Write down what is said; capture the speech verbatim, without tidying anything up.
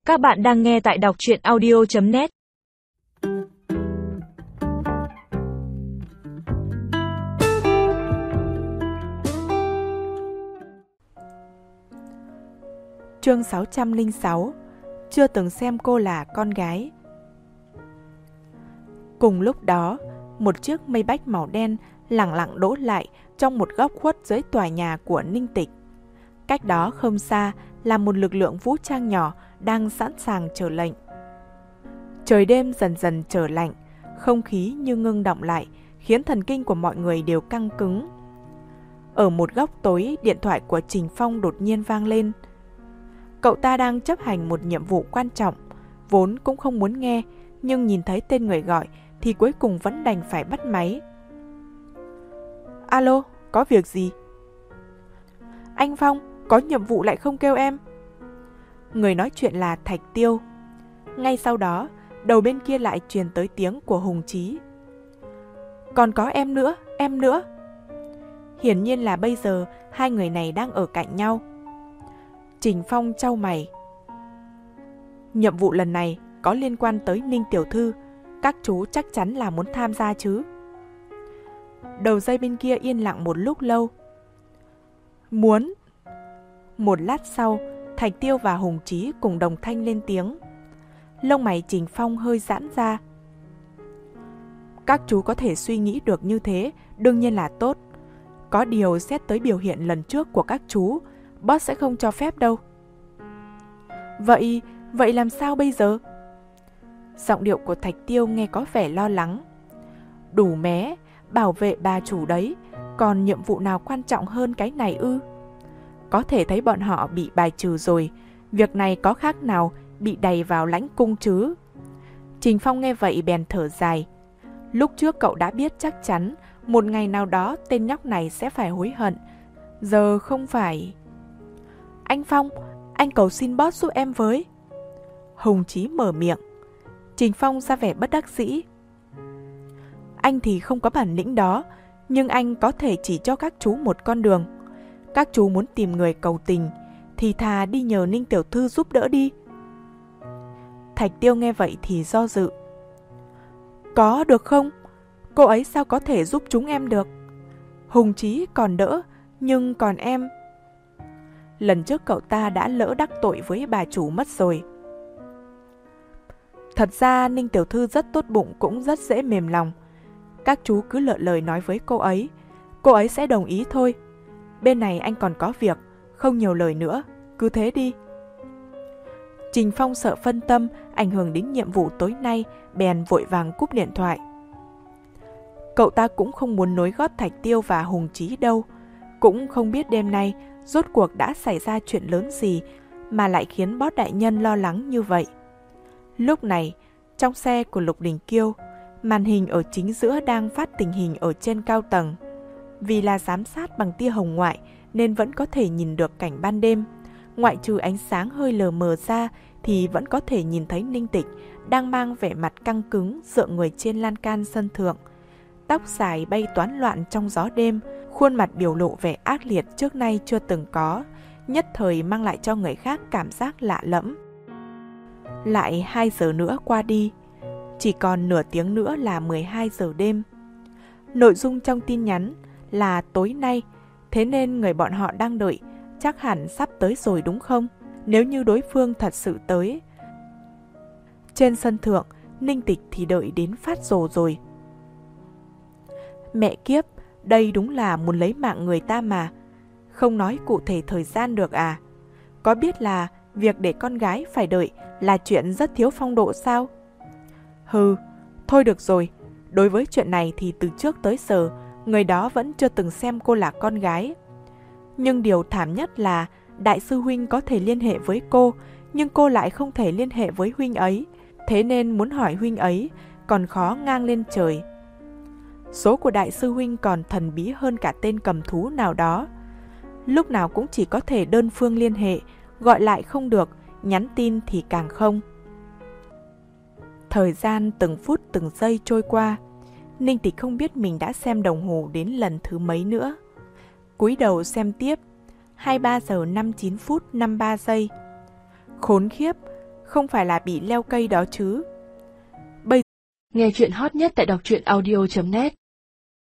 Các bạn đang nghe tại đọc truyện audio chấm net. Chương sáu trăm lẻ sáu. Chưa từng xem cô là con gái. Cùng lúc đó, một chiếc Maybach màu đen lẳng lặng đỗ lại trong một góc khuất dưới tòa nhà của Ninh Tịch. Cách đó không xa là một lực lượng vũ trang nhỏ đang sẵn sàng chờ lệnh. Trời đêm dần dần trở lạnh, không khí như ngưng đọng lại, khiến thần kinh của mọi người đều căng cứng. Ở một góc tối, điện thoại của Trình Phong đột nhiên vang lên. Cậu ta đang chấp hành một nhiệm vụ quan trọng, vốn cũng không muốn nghe, nhưng nhìn thấy tên người gọi thì cuối cùng vẫn đành phải bắt máy. Alo, có việc gì? Anh Phong, có nhiệm vụ lại không kêu em. Người nói chuyện là Thạch Tiêu. Ngay sau đó, đầu bên kia lại truyền tới tiếng của Hùng Chí. Còn có em nữa, em nữa. Hiển nhiên là bây giờ hai người này đang ở cạnh nhau. Trình Phong chau mày. Nhiệm vụ lần này có liên quan tới Ninh tiểu thư, các chú chắc chắn là muốn tham gia chứ? Đầu dây bên kia yên lặng một lúc lâu. Muốn. Một lát sau, Thạch Tiêu và Hùng Chí cùng đồng thanh lên tiếng. Lông mày Trình Phong hơi giãn ra. Các chú có thể suy nghĩ được như thế, đương nhiên là tốt. Có điều xét tới biểu hiện lần trước của các chú, boss sẽ không cho phép đâu. Vậy, vậy làm sao bây giờ? Giọng điệu của Thạch Tiêu nghe có vẻ lo lắng. Đủ mé, bảo vệ bà chủ đấy, còn nhiệm vụ nào quan trọng hơn cái này ư? Có thể thấy bọn họ bị bài trừ rồi, việc này có khác nào bị đày vào lãnh cung chứ? Trình Phong nghe vậy bèn thở dài. Lúc trước cậu đã biết chắc chắn một ngày nào đó tên nhóc này sẽ phải hối hận. Giờ không phải... Anh Phong, anh cầu xin boss giúp em với. Hùng Chí mở miệng. Trình Phong ra vẻ bất đắc dĩ. Anh thì không có bản lĩnh đó, nhưng anh có thể chỉ cho các chú một con đường. Các chú muốn tìm người cầu tình thì thà đi nhờ Ninh tiểu thư giúp đỡ đi. Thạch Tiêu nghe vậy thì do dự. Có được không? Cô ấy sao có thể giúp chúng em được? Hùng Chí còn đỡ, nhưng còn em... Lần trước cậu ta đã lỡ đắc tội với bà chủ mất rồi. Thật ra Ninh tiểu thư rất tốt bụng, cũng rất dễ mềm lòng. Các chú cứ lựa lời nói với cô ấy, cô ấy sẽ đồng ý thôi. Bên này anh còn có việc, không nhiều lời nữa, cứ thế đi. Trình Phong sợ phân tâm ảnh hưởng đến nhiệm vụ tối nay, bèn vội vàng cúp điện thoại. Cậu ta cũng không muốn nối gót Thạch Tiêu và Hùng Chí đâu, cũng không biết đêm nay rốt cuộc đã xảy ra chuyện lớn gì mà lại khiến boss đại nhân lo lắng như vậy. Lúc này, trong xe của Lục Đình Kiêu, màn hình ở chính giữa đang phát tình hình ở trên cao tầng. Vì là giám sát bằng tia hồng ngoại nên vẫn có thể nhìn được cảnh ban đêm. Ngoại trừ ánh sáng hơi lờ mờ ra thì vẫn có thể nhìn thấy Ninh Tịch đang mang vẻ mặt căng cứng dựa người trên lan can sân thượng. Tóc dài bay toán loạn trong gió đêm, khuôn mặt biểu lộ vẻ ác liệt trước nay chưa từng có, nhất thời mang lại cho người khác cảm giác lạ lẫm. Lại hai giờ nữa qua đi, chỉ còn nửa tiếng nữa là mười hai giờ đêm. Nội dung trong tin nhắn là tối nay, thế nên người bọn họ đang đợi chắc hẳn sắp tới rồi đúng không? Nếu như đối phương thật sự tới. Trên sân thượng, Ninh Tịch thì đợi đến phát rồ rồi. Mẹ kiếp, đây đúng là muốn lấy mạng người ta mà. Không nói cụ thể thời gian được à? Có biết là việc để con gái phải đợi là chuyện rất thiếu phong độ sao? Hừ, thôi được rồi. Đối với chuyện này thì từ trước tới giờ, người đó vẫn chưa từng xem cô là con gái. Nhưng điều thảm nhất là đại sư huynh có thể liên hệ với cô, nhưng cô lại không thể liên hệ với huynh ấy. Thế nên muốn hỏi huynh ấy còn khó ngang lên trời. Số của đại sư huynh còn thần bí hơn cả tên cầm thú nào đó. Lúc nào cũng chỉ có thể đơn phương liên hệ, gọi lại không được, nhắn tin thì càng không. Thời gian từng phút từng giây trôi qua, Ninh Tịch không biết mình đã xem đồng hồ đến lần thứ mấy nữa. Cúi đầu xem tiếp, hai mươi ba giờ năm mươi chín phút năm mươi ba giây. Khốn khiếp, không phải là bị leo cây đó chứ. Nghe chuyện hot nhất tại đọc truyện audio chấm net